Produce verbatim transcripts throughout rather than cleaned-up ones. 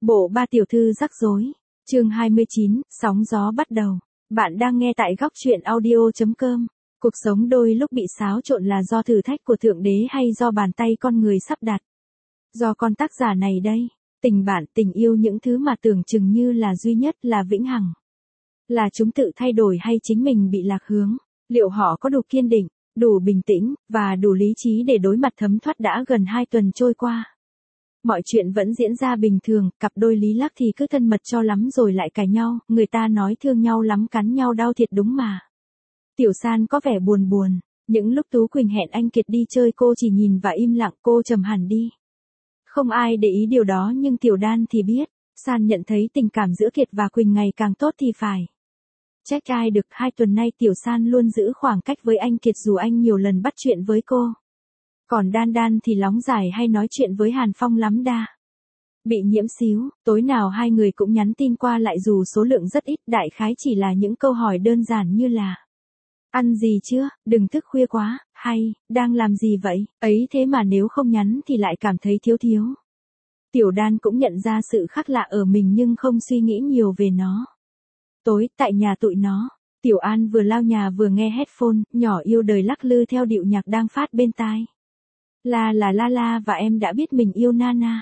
Bộ ba tiểu thư rắc rối. Chương hai mươi chín, sóng gió bắt đầu. Bạn đang nghe tại góc truyện audio chấm com. Cuộc sống đôi lúc bị xáo trộn là do thử thách của Thượng Đế hay do bàn tay con người sắp đặt? Do con tác giả này đây. Tình bạn, tình yêu, những thứ mà tưởng chừng như là duy nhất, là vĩnh hằng. Là chúng tự thay đổi hay chính mình bị lạc hướng? Liệu họ có đủ kiên định, đủ bình tĩnh, và đủ lý trí để đối mặt thấm thoát đã gần hai tuần trôi qua? Mọi chuyện vẫn diễn ra bình thường, cặp đôi Lý Lắc thì cứ thân mật cho lắm rồi lại cãi nhau, người ta nói thương nhau lắm cắn nhau đau thiệt đúng mà. Tiểu San có vẻ buồn buồn, những lúc Tú Quỳnh hẹn anh Kiệt đi chơi cô chỉ nhìn và im lặng, cô trầm hẳn đi. Không ai để ý điều đó nhưng Tiểu Đan thì biết, San nhận thấy tình cảm giữa Kiệt và Quỳnh ngày càng tốt thì phải. Trách ai được, hai tuần nay Tiểu San luôn giữ khoảng cách với anh Kiệt dù anh nhiều lần bắt chuyện với cô. Còn Đan Đan thì lóng giải hay nói chuyện với Hàn Phong lắm đa. Bị nhiễm xíu, tối nào hai người cũng nhắn tin qua lại dù số lượng rất ít, đại khái chỉ là những câu hỏi đơn giản như là: ăn gì chưa, đừng thức khuya quá, hay, đang làm gì vậy, ấy thế mà nếu không nhắn thì lại cảm thấy thiếu thiếu. Tiểu Đan cũng nhận ra sự khác lạ ở mình nhưng không suy nghĩ nhiều về nó. Tối, tại nhà tụi nó, Tiểu An vừa lau nhà vừa nghe headphone, nhỏ yêu đời lắc lư theo điệu nhạc đang phát bên tai. La là la la và em đã biết mình yêu Nana.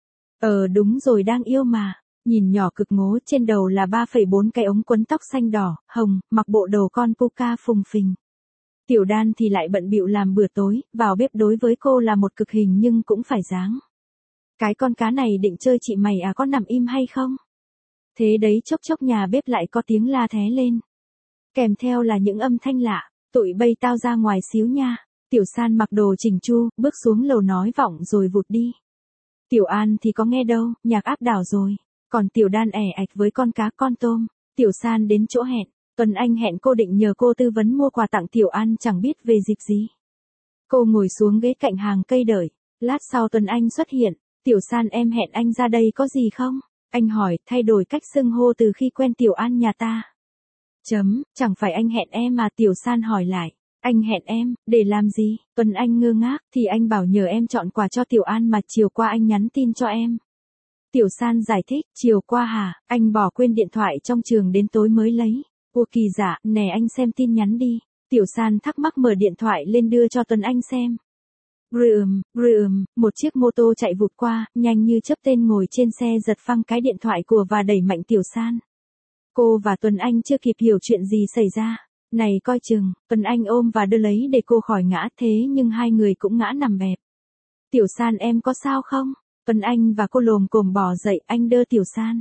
Ờ đúng rồi, đang yêu mà. Nhìn nhỏ cực ngố, trên đầu là ba phẩy bốn cái ống quấn tóc xanh đỏ, hồng, mặc bộ đồ con puka phùng phình. Tiểu Đan thì lại bận bịu làm bữa tối, vào bếp đối với cô là một cực hình nhưng cũng phải dáng. Cái con cá này định chơi chị mày à, có nằm im hay không? Thế đấy, chốc chốc nhà bếp lại có tiếng la thé lên. Kèm theo là những âm thanh lạ, tụi bây tao ra ngoài xíu nha. Tiểu San mặc đồ chỉnh chu, bước xuống lầu nói vọng rồi vụt đi. Tiểu An thì có nghe đâu, nhạc áp đảo rồi. Còn Tiểu Đan ẻ ạch với con cá con tôm. Tiểu San đến chỗ hẹn, Tuấn Anh hẹn cô định nhờ cô tư vấn mua quà tặng Tiểu An chẳng biết về dịp gì. Cô ngồi xuống ghế cạnh hàng cây đợi, lát sau Tuấn Anh xuất hiện. Tiểu San, em hẹn anh ra đây có gì không? Anh hỏi, thay đổi cách xưng hô từ khi quen Tiểu An nhà ta. Chấm, chẳng phải anh hẹn em mà, Tiểu San hỏi lại. Anh hẹn em, để làm gì? Tuấn Anh ngơ ngác, thì anh bảo nhờ em chọn quà cho Tiểu An mà chiều qua anh nhắn tin cho em. Tiểu San giải thích, chiều qua hả, anh bỏ quên điện thoại trong trường đến tối mới lấy. Ủa kỳ giả, nè anh xem tin nhắn đi. Tiểu San thắc mắc mở điện thoại lên đưa cho Tuấn Anh xem. Rườm, rườm, một chiếc mô tô chạy vụt qua, nhanh như chớp, tên ngồi trên xe giật phăng cái điện thoại của và đẩy mạnh Tiểu San. Cô và Tuấn Anh chưa kịp hiểu chuyện gì xảy ra. Này coi chừng, Tuấn Anh ôm và đưa lấy để cô khỏi ngã, thế nhưng hai người cũng ngã nằm bẹp. Tiểu San, em có sao không? Tuấn Anh và cô lồm cồm bò dậy, anh đỡ Tiểu San.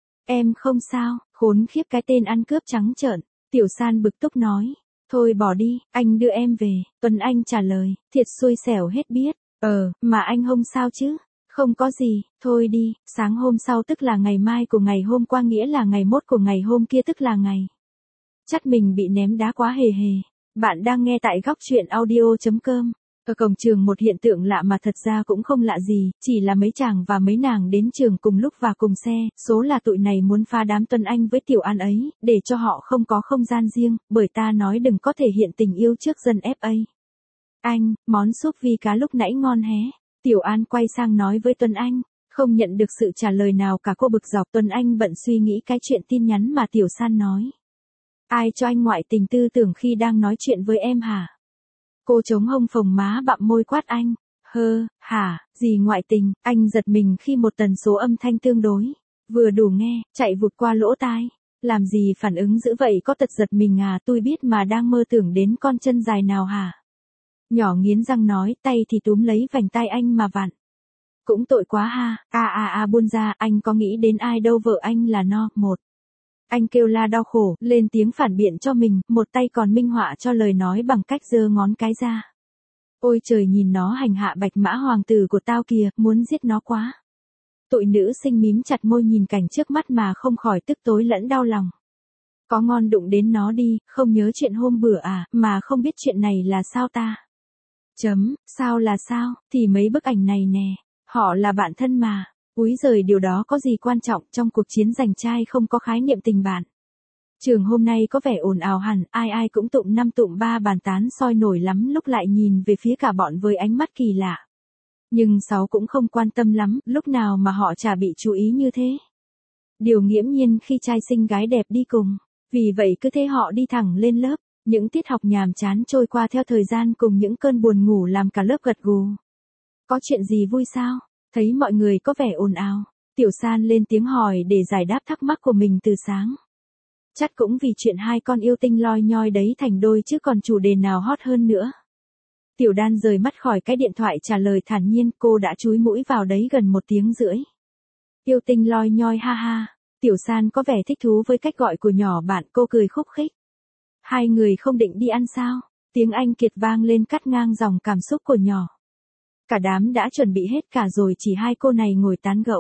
Em không sao, khốn khiếp cái tên ăn cướp trắng trợn. Tiểu San bực tức nói. Thôi bỏ đi, anh đưa em về. Tuấn Anh trả lời, thiệt xui xẻo hết biết. Ờ, mà anh không sao chứ? Không có gì, thôi đi. Sáng hôm sau tức là ngày mai của ngày hôm qua, nghĩa là ngày mốt của ngày hôm kia tức là ngày. Chắc mình bị ném đá quá hề hề. Bạn đang nghe tại góc truyện audio chấm com. Ở cổng trường một hiện tượng lạ mà thật ra cũng không lạ gì, chỉ là mấy chàng và mấy nàng đến trường cùng lúc và cùng xe, số là tụi này muốn phá đám Tuấn Anh với Tiểu An ấy, để cho họ không có không gian riêng, bởi ta nói đừng có thể hiện tình yêu trước dân ép a. Anh, món súp vi cá lúc nãy ngon hé. Tiểu An quay sang nói với Tuấn Anh, không nhận được sự trả lời nào cả, cô bực dọc. Tuấn Anh bận suy nghĩ cái chuyện tin nhắn mà Tiểu San nói. Ai cho anh ngoại tình tư tưởng khi đang nói chuyện với em hả? Cô chống hông phồng má bặm môi quát anh. Hơ, hả, gì ngoại tình? Anh giật mình khi một tần số âm thanh tương đối vừa đủ nghe, chạy vụt qua lỗ tai. Làm gì phản ứng dữ vậy, có tật giật mình à, tôi biết mà, đang mơ tưởng đến con chân dài nào hả? Nhỏ nghiến răng nói, tay thì túm lấy vành tai anh mà vặn. Cũng tội quá ha, a a a buông ra, anh có nghĩ đến ai đâu, vợ anh là no, một. Anh kêu la đau khổ, lên tiếng phản biện cho mình, một tay còn minh họa cho lời nói bằng cách giơ ngón cái ra. Ôi trời, nhìn nó hành hạ bạch mã hoàng tử của tao kìa, muốn giết nó quá. Tụi nữ sinh mím chặt môi nhìn cảnh trước mắt mà không khỏi tức tối lẫn đau lòng. Có ngon đụng đến nó đi, không nhớ chuyện hôm bữa à, mà không biết chuyện này là sao ta. Chấm, sao là sao, thì mấy bức ảnh này nè, họ là bạn thân mà. Úi giời, điều đó có gì quan trọng, trong cuộc chiến giành trai không có khái niệm tình bạn. Trường hôm nay có vẻ ồn ào hẳn, ai ai cũng tụng năm tụng ba bàn tán soi nổi lắm, lúc lại nhìn về phía cả bọn với ánh mắt kỳ lạ. Nhưng Sáu cũng không quan tâm lắm, lúc nào mà họ chả bị chú ý như thế. Điều nghiễm nhiên khi trai xinh gái đẹp đi cùng. Vì vậy cứ thế họ đi thẳng lên lớp, những tiết học nhàm chán trôi qua theo thời gian cùng những cơn buồn ngủ làm cả lớp gật gù. Có chuyện gì vui sao? Thấy mọi người có vẻ ồn ào, Tiểu San lên tiếng hỏi để giải đáp thắc mắc của mình từ sáng. Chắc cũng vì chuyện hai con yêu tinh loi nhoi đấy thành đôi chứ còn chủ đề nào hot hơn nữa. Tiểu Đan rời mắt khỏi cái điện thoại trả lời thản nhiên, cô đã chúi mũi vào đấy gần một tiếng rưỡi. Yêu tinh loi nhoi ha ha. Tiểu San có vẻ thích thú với cách gọi của nhỏ bạn, cô cười khúc khích. Hai người không định đi ăn sao? Tiếng Anh Kiệt vang lên cắt ngang dòng cảm xúc của nhỏ. Cả đám đã chuẩn bị hết cả rồi, chỉ hai cô này ngồi tán gẫu.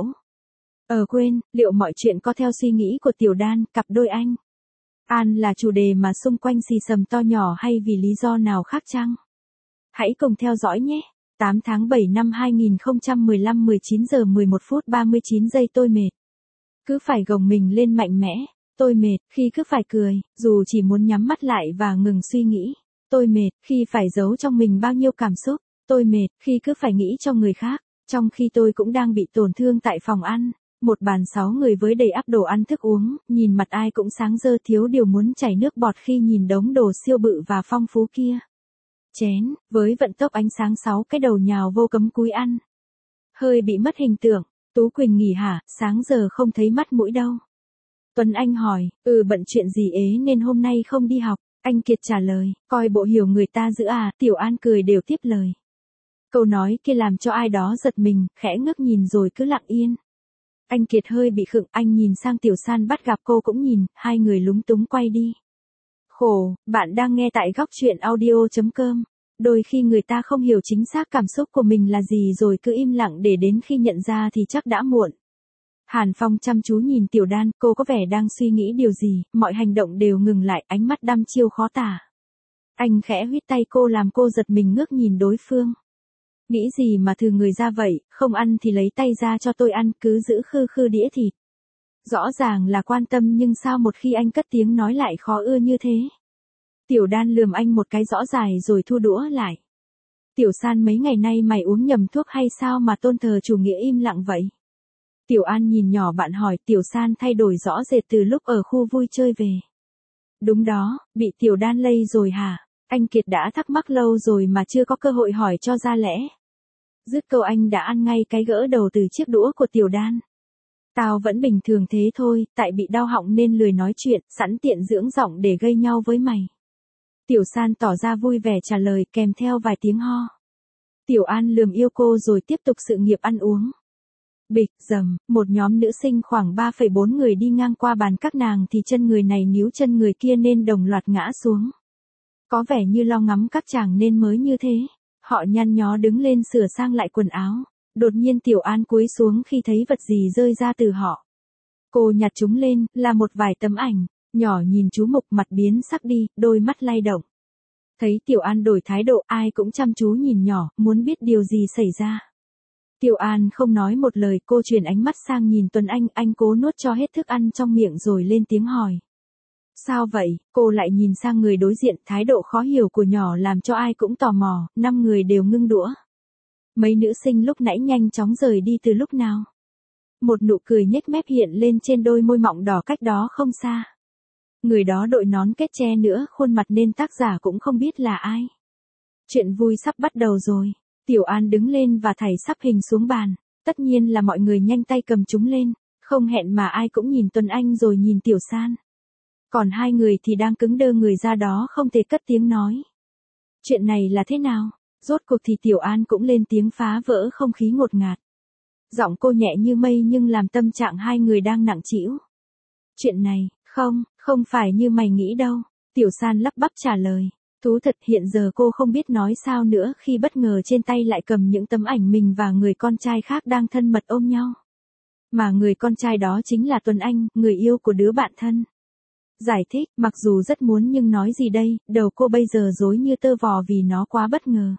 Ờ quên, liệu mọi chuyện có theo suy nghĩ của Tiểu Đan, cặp đôi anh An là chủ đề mà xung quanh xì xầm to nhỏ hay vì lý do nào khác chăng? Hãy cùng theo dõi nhé. tám tháng bảy năm hai nghìn không trăm mười lăm, mười chín giờ mười một phút ba mươi chín giây. Tôi mệt. Cứ phải gồng mình lên mạnh mẽ. Tôi mệt khi cứ phải cười, dù chỉ muốn nhắm mắt lại và ngừng suy nghĩ. Tôi mệt khi phải giấu trong mình bao nhiêu cảm xúc. Tôi mệt khi cứ phải nghĩ cho người khác, trong khi tôi cũng đang bị tổn thương tại phòng ăn. Một bàn sáu người với đầy ắp đồ ăn thức uống, nhìn mặt ai cũng sáng rơ, thiếu điều muốn chảy nước bọt khi nhìn đống đồ siêu bự và phong phú kia. Chén, với vận tốc ánh sáng sáu cái đầu nhào vô cấm cúi ăn. Hơi bị mất hình tượng. Tú Quỳnh nghỉ hả, sáng giờ không thấy mắt mũi đâu. Tuấn Anh hỏi, ừ bận chuyện gì ế nên hôm nay không đi học. Anh Kiệt trả lời, coi bộ hiểu người ta dữ à. Tiểu An cười đều tiếp lời. Câu nói kia làm cho ai đó giật mình, khẽ ngước nhìn rồi cứ lặng yên. Anh Kiệt hơi bị khựng, anh nhìn sang Tiểu San, bắt gặp cô cũng nhìn, hai người lúng túng quay đi. Khổ, bạn đang nghe tại góc truyện audio chấm com. Đôi khi người ta không hiểu chính xác cảm xúc của mình là gì rồi cứ im lặng để đến khi nhận ra thì chắc đã muộn. Hàn Phong chăm chú nhìn Tiểu Đan, cô có vẻ đang suy nghĩ điều gì, mọi hành động đều ngừng lại, ánh mắt đăm chiêu khó tả. Anh khẽ huýt tay cô làm cô giật mình ngước nhìn đối phương. Nghĩ gì mà thừ người ra vậy, không ăn thì lấy tay ra cho tôi ăn, cứ giữ khư khư đĩa thịt. Rõ ràng là quan tâm nhưng sao một khi anh cất tiếng nói lại khó ưa như thế. Tiểu Đan lườm anh một cái rõ dài rồi thu đũa lại. Tiểu San, mấy ngày nay mày uống nhầm thuốc hay sao mà tôn thờ chủ nghĩa im lặng vậy? Tiểu An nhìn nhỏ bạn hỏi. Tiểu San thay đổi rõ rệt từ lúc ở khu vui chơi về. Đúng đó, bị Tiểu Đan lây rồi hả? Anh Kiệt đã thắc mắc lâu rồi mà chưa có cơ hội hỏi cho ra lẽ. Dứt câu anh đã ăn ngay cái gỡ đầu từ chiếc đũa của Tiểu Đan. Tao vẫn bình thường thế thôi, tại bị đau họng nên lười nói chuyện, sẵn tiện dưỡng giọng để gây nhau với mày. Tiểu San tỏ ra vui vẻ trả lời kèm theo vài tiếng ho. Tiểu An lườm yêu cô rồi tiếp tục sự nghiệp ăn uống. Bịch, dầm, một nhóm nữ sinh khoảng ba phẩy bốn người đi ngang qua bàn các nàng thì chân người này níu chân người kia nên đồng loạt ngã xuống. Có vẻ như lo ngắm các chàng nên mới như thế. Họ nhăn nhó đứng lên sửa sang lại quần áo. Đột nhiên Tiểu An cúi xuống khi thấy vật gì rơi ra từ họ. Cô nhặt chúng lên, là một vài tấm ảnh. Nhỏ nhìn chú mục, mặt biến sắc đi, đôi mắt lay động. Thấy Tiểu An đổi thái độ, ai cũng chăm chú nhìn nhỏ, muốn biết điều gì xảy ra. Tiểu An không nói một lời, cô chuyển ánh mắt sang nhìn Tuấn Anh, anh cố nuốt cho hết thức ăn trong miệng rồi lên tiếng hỏi. Sao vậy? Cô lại nhìn sang người đối diện, thái độ khó hiểu của nhỏ làm cho ai cũng tò mò, năm người đều ngưng đũa. Mấy nữ sinh lúc nãy nhanh chóng rời đi từ lúc nào? Một nụ cười nhếch mép hiện lên trên đôi môi mọng đỏ cách đó không xa. Người đó đội nón kết che nữa khuôn mặt nên tác giả cũng không biết là ai. Chuyện vui sắp bắt đầu rồi. Tiểu An đứng lên và thảy sắp hình xuống bàn. Tất nhiên là mọi người nhanh tay cầm chúng lên. Không hẹn mà ai cũng nhìn Tuấn Anh rồi nhìn Tiểu San. Còn hai người thì đang cứng đơ người ra đó không thể cất tiếng nói. Chuyện này là thế nào? Rốt cuộc thì Tiểu An cũng lên tiếng phá vỡ không khí ngột ngạt. Giọng cô nhẹ như mây nhưng làm tâm trạng hai người đang nặng trĩu. Chuyện này, không, không phải như mày nghĩ đâu. Tiểu San lắp bắp trả lời. Thú thật hiện giờ cô không biết nói sao nữa khi bất ngờ trên tay lại cầm những tấm ảnh mình và người con trai khác đang thân mật ôm nhau. Mà người con trai đó chính là Tuấn Anh, người yêu của đứa bạn thân. Giải thích, mặc dù rất muốn nhưng nói gì đây, đầu cô bây giờ rối như tơ vò vì nó quá bất ngờ.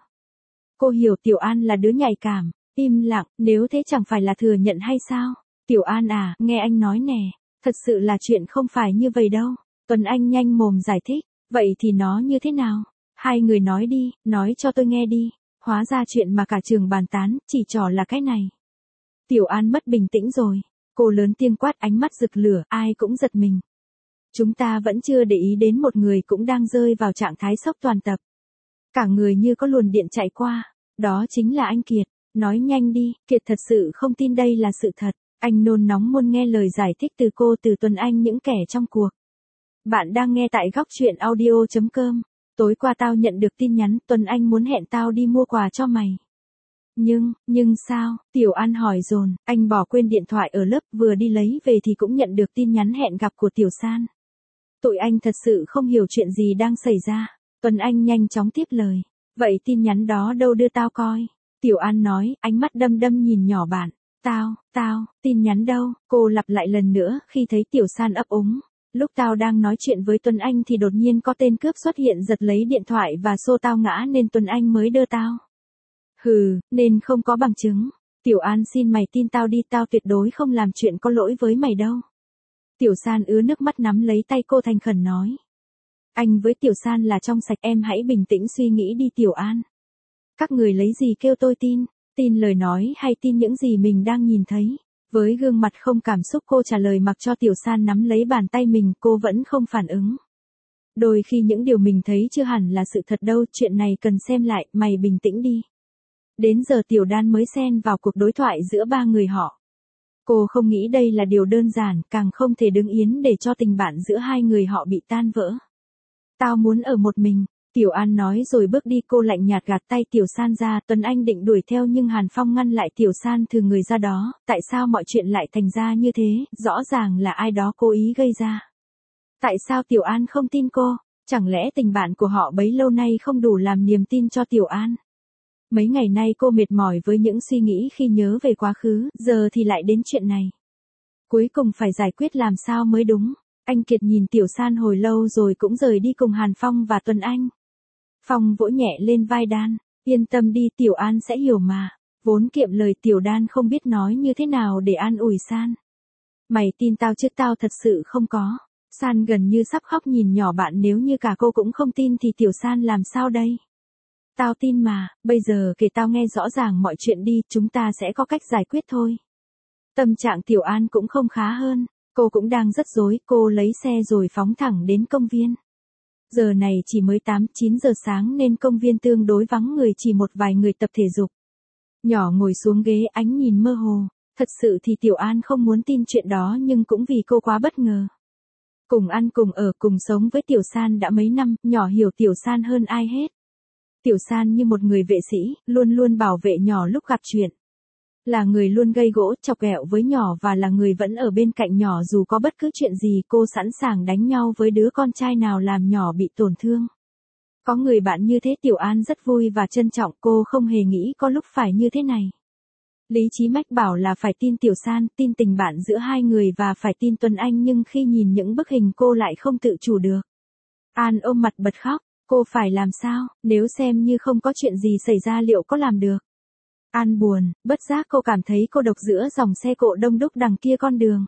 Cô hiểu Tiểu An là đứa nhạy cảm, im lặng, nếu thế chẳng phải là thừa nhận hay sao? Tiểu An à, nghe anh nói nè, thật sự là chuyện không phải như vậy đâu. Tuấn Anh nhanh mồm giải thích, vậy thì nó như thế nào? Hai người nói đi, nói cho tôi nghe đi. Hóa ra chuyện mà cả trường bàn tán, chỉ trò là cái này. Tiểu An mất bình tĩnh rồi. Cô lớn tiếng quát, ánh mắt rực lửa, ai cũng giật mình. Chúng ta vẫn chưa để ý đến một người cũng đang rơi vào trạng thái sốc toàn tập. Cả người như có luồng điện chạy qua. Đó chính là anh Kiệt. Nói nhanh đi, Kiệt thật sự không tin đây là sự thật. Anh nôn nóng muốn nghe lời giải thích từ cô, từ Tuấn Anh, những kẻ trong cuộc. Bạn đang nghe tại góc chuyện audio chấm com. Tối qua tao nhận được tin nhắn, Tuấn Anh muốn hẹn tao đi mua quà cho mày. Nhưng, nhưng sao? Tiểu An hỏi dồn, anh bỏ quên điện thoại ở lớp, vừa đi lấy về thì cũng nhận được tin nhắn hẹn gặp của Tiểu San. Tụi anh thật sự không hiểu chuyện gì đang xảy ra. Tuấn Anh nhanh chóng tiếp lời. Vậy tin nhắn đó đâu, đưa tao coi. Tiểu An nói, ánh mắt đăm đăm nhìn nhỏ bạn. Tao, tao, tin nhắn đâu? Cô lặp lại lần nữa khi thấy Tiểu San ấp úng. Lúc tao đang nói chuyện với Tuấn Anh thì đột nhiên có tên cướp xuất hiện, giật lấy điện thoại và xô tao ngã nên Tuấn Anh mới đưa tao. Hừ, nên không có bằng chứng. Tiểu An xin mày tin tao đi, tao tuyệt đối không làm chuyện có lỗi với mày đâu. Tiểu San ứa nước mắt nắm lấy tay cô thành khẩn nói. Anh với Tiểu San là trong sạch, em hãy bình tĩnh suy nghĩ đi Tiểu An. Các người lấy gì kêu tôi tin, tin lời nói hay tin những gì mình đang nhìn thấy? Với gương mặt không cảm xúc cô trả lời, mặc cho Tiểu San nắm lấy bàn tay mình, cô vẫn không phản ứng. Đôi khi những điều mình thấy chưa hẳn là sự thật đâu, chuyện này cần xem lại, mày bình tĩnh đi. Đến giờ Tiểu Đan mới xen vào cuộc đối thoại giữa ba người họ. Cô không nghĩ đây là điều đơn giản, càng không thể đứng yên để cho tình bạn giữa hai người họ bị tan vỡ. Tao muốn ở một mình, Tiểu An nói rồi bước đi. Cô lạnh nhạt gạt tay Tiểu San ra. Tuấn Anh định đuổi theo nhưng Hàn Phong ngăn lại. Tiểu San thừ người ra đó, tại sao mọi chuyện lại thành ra như thế, rõ ràng là ai đó cố ý gây ra. Tại sao Tiểu An không tin cô? Chẳng lẽ tình bạn của họ bấy lâu nay không đủ làm niềm tin cho Tiểu An? Mấy ngày nay cô mệt mỏi với những suy nghĩ khi nhớ về quá khứ, giờ thì lại đến chuyện này. Cuối cùng phải giải quyết làm sao mới đúng. Anh Kiệt nhìn Tiểu San hồi lâu rồi cũng rời đi cùng Hàn Phong và Tuấn Anh. Phong vỗ nhẹ lên vai Đan, yên tâm đi, Tiểu An sẽ hiểu mà. Vốn kiệm lời, Tiểu Đan không biết nói như thế nào để an ủi San. Mày tin tao chứ, tao thật sự không có. San gần như sắp khóc nhìn nhỏ bạn, nếu như cả cô cũng không tin thì Tiểu San làm sao đây? Tao tin mà, bây giờ kể tao nghe rõ ràng mọi chuyện đi, chúng ta sẽ có cách giải quyết thôi. Tâm trạng Tiểu An cũng không khá hơn, cô cũng đang rất rối. Cô lấy xe rồi phóng thẳng đến công viên. Giờ này chỉ mới tám chín giờ sáng nên công viên tương đối vắng người, chỉ một vài người tập thể dục. Nhỏ ngồi xuống ghế, ánh nhìn mơ hồ. Thật sự thì Tiểu An không muốn tin chuyện đó, nhưng cũng vì cô quá bất ngờ. Cùng ăn cùng ở cùng sống với Tiểu San đã mấy năm, nhỏ hiểu Tiểu San hơn ai hết. Tiểu San như một người vệ sĩ, luôn luôn bảo vệ nhỏ lúc gặp chuyện. Là người luôn gây gỗ, chọc ghẹo với nhỏ và là người vẫn ở bên cạnh nhỏ dù có bất cứ chuyện gì. Cô sẵn sàng đánh nhau với đứa con trai nào làm nhỏ bị tổn thương. Có người bạn như thế Tiểu An rất vui và trân trọng, cô không hề nghĩ có lúc phải như thế này. Lý trí mách bảo là phải tin Tiểu San, tin tình bạn giữa hai người và phải tin Tuấn Anh, nhưng khi nhìn những bức hình cô lại không tự chủ được. An ôm mặt bật khóc, cô phải làm sao, nếu xem như không có chuyện gì xảy ra liệu có làm được? An buồn, bất giác cô cảm thấy cô độc giữa dòng xe cộ đông đúc đằng kia con đường.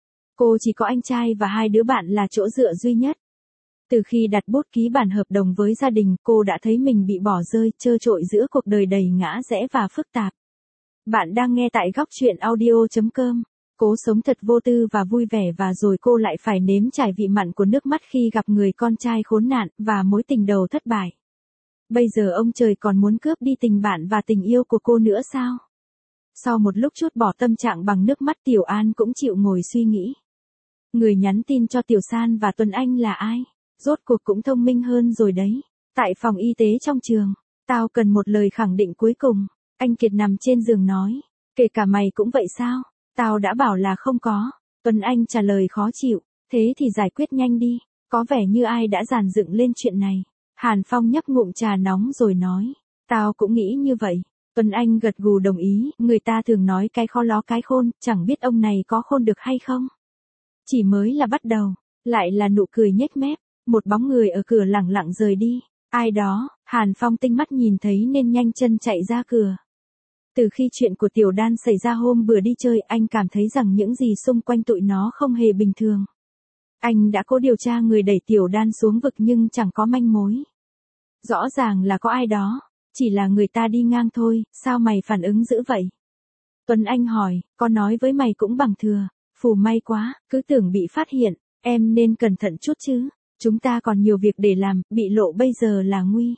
Cô chỉ có anh trai và hai đứa bạn là chỗ dựa duy nhất. Từ khi đặt bút ký bản hợp đồng với gia đình, cô đã thấy mình bị bỏ rơi, trơ trội giữa cuộc đời đầy ngã rẽ và phức tạp. Bạn đang nghe tại góc chuyện audio chấm com. Cố sống thật vô tư và vui vẻ và rồi cô lại phải nếm trải vị mặn của nước mắt khi gặp người con trai khốn nạn và mối tình đầu thất bại. Bây giờ ông trời còn muốn cướp đi tình bạn và tình yêu của cô nữa sao? Sau một lúc trút bỏ tâm trạng bằng nước mắt, Tiểu An cũng chịu ngồi suy nghĩ. Người nhắn tin cho Tiểu San và Tuấn Anh là ai? Rốt cuộc cũng thông minh hơn rồi đấy. Tại phòng y tế trong trường, tao cần một lời khẳng định cuối cùng. Anh Kiệt nằm trên giường nói. Kể cả mày cũng vậy sao? Tao đã bảo là không có. Tuấn Anh trả lời khó chịu. Thế thì giải quyết nhanh đi. Có vẻ như ai đã dàn dựng lên chuyện này. Hàn Phong nhấp ngụm trà nóng rồi nói. Tao cũng nghĩ như vậy. Tuấn Anh gật gù đồng ý. Người ta thường nói cái khó ló cái khôn, chẳng biết ông này có khôn được hay không. Chỉ mới là bắt đầu. Lại là nụ cười nhếch mép. Một bóng người ở cửa lẳng lặng rời đi. Ai đó? Hàn Phong tinh mắt nhìn thấy nên nhanh chân chạy ra cửa. Từ khi chuyện của Tiểu Đan xảy ra hôm bữa đi chơi, anh cảm thấy rằng những gì xung quanh tụi nó không hề bình thường. Anh đã cố điều tra người đẩy Tiểu Đan xuống vực nhưng chẳng có manh mối. Rõ ràng là có ai đó. Chỉ là người ta đi ngang thôi, sao mày phản ứng dữ vậy? Tuấn Anh hỏi, con nói với mày cũng bằng thừa, phù may quá, cứ tưởng bị phát hiện, em nên cẩn thận chút chứ, chúng ta còn nhiều việc để làm, bị lộ bây giờ là nguy.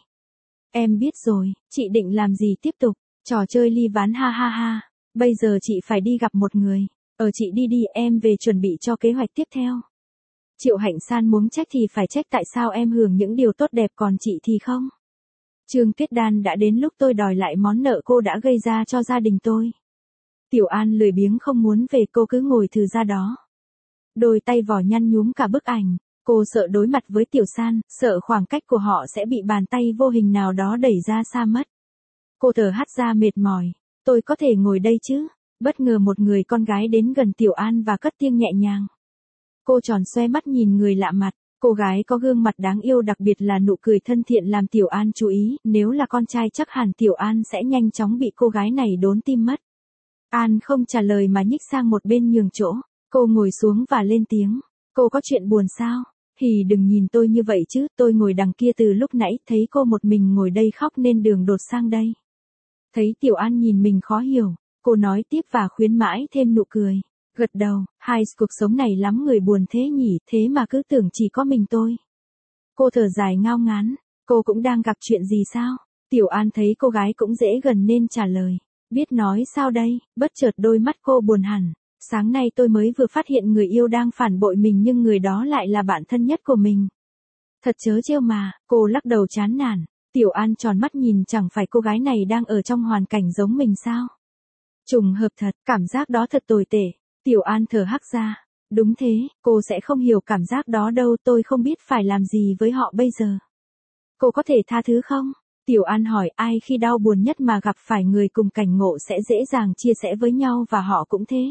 Em biết rồi, chị định làm gì tiếp tục, trò chơi ly ván ha ha ha, bây giờ chị phải đi gặp một người, ờ chị đi đi em về chuẩn bị cho kế hoạch tiếp theo. Triệu Hạnh San muốn trách thì phải trách tại sao em hưởng những điều tốt đẹp còn chị thì không. Trương Tuyết Đan đã đến lúc tôi đòi lại món nợ cô đã gây ra cho gia đình tôi. Tiểu An lười biếng không muốn về cô cứ ngồi thừ ra đó. Đôi tay vò nhăn nhúm cả bức ảnh, cô sợ đối mặt với Tiểu San, sợ khoảng cách của họ sẽ bị bàn tay vô hình nào đó đẩy ra xa mất. Cô thở hắt ra mệt mỏi, tôi có thể ngồi đây chứ? Bất ngờ một người con gái đến gần Tiểu An và cất tiếng nhẹ nhàng. Cô tròn xoe mắt nhìn người lạ mặt, cô gái có gương mặt đáng yêu đặc biệt là nụ cười thân thiện làm Tiểu An chú ý, nếu là con trai chắc hẳn Tiểu An sẽ nhanh chóng bị cô gái này đốn tim mất. An không trả lời mà nhích sang một bên nhường chỗ, cô ngồi xuống và lên tiếng, cô có chuyện buồn sao? Thì đừng nhìn tôi như vậy chứ, tôi ngồi đằng kia từ lúc nãy, thấy cô một mình ngồi đây khóc nên đường đột sang đây. Thấy Tiểu An nhìn mình khó hiểu, cô nói tiếp và khuyến mãi thêm nụ cười. Gật đầu, hai cuộc sống này lắm người buồn thế nhỉ, thế mà cứ tưởng chỉ có mình tôi. Cô thở dài ngao ngán, cô cũng đang gặp chuyện gì sao? Tiểu An thấy cô gái cũng dễ gần nên trả lời, biết nói sao đây, bất chợt đôi mắt cô buồn hẳn. Sáng nay tôi mới vừa phát hiện người yêu đang phản bội mình nhưng người đó lại là bạn thân nhất của mình. Thật trớ trêu mà, cô lắc đầu chán nản. Tiểu An tròn mắt nhìn chẳng phải cô gái này đang ở trong hoàn cảnh giống mình sao? Trùng hợp thật, cảm giác đó thật tồi tệ. Tiểu An thở hắt ra. Đúng thế, cô sẽ không hiểu cảm giác đó đâu, tôi không biết phải làm gì với họ bây giờ. Cô có thể tha thứ không? Tiểu An hỏi, ai khi đau buồn nhất mà gặp phải người cùng cảnh ngộ sẽ dễ dàng chia sẻ với nhau và họ cũng thế.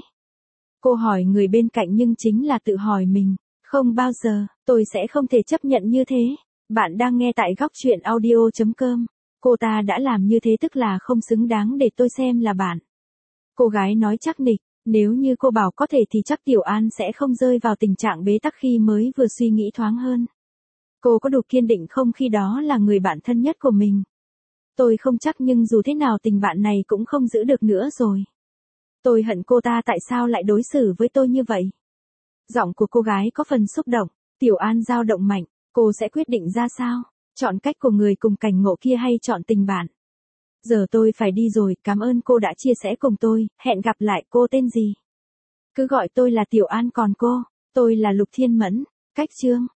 Cô hỏi người bên cạnh nhưng chính là tự hỏi mình, không bao giờ, tôi sẽ không thể chấp nhận như thế. Bạn đang nghe tại góc truyện audio chấm com. Cô ta đã làm như thế tức là không xứng đáng để tôi xem là bạn. Cô gái nói chắc nịch, nếu như cô bảo có thể thì chắc Tiểu An sẽ không rơi vào tình trạng bế tắc khi mới vừa suy nghĩ thoáng hơn. Cô có đủ kiên định không khi đó là người bạn thân nhất của mình? Tôi không chắc nhưng dù thế nào tình bạn này cũng không giữ được nữa rồi. Tôi hận cô ta tại sao lại đối xử với tôi như vậy. Giọng của cô gái có phần xúc động, Tiểu An dao động mạnh, cô sẽ quyết định ra sao? Chọn cách của người cùng cảnh ngộ kia hay chọn tình bạn? Giờ tôi phải đi rồi, cảm ơn cô đã chia sẻ cùng tôi, hẹn gặp lại. Cô tên gì? Cứ gọi tôi là Tiểu An còn cô, tôi là Lục Thiên Mẫn. Cách chương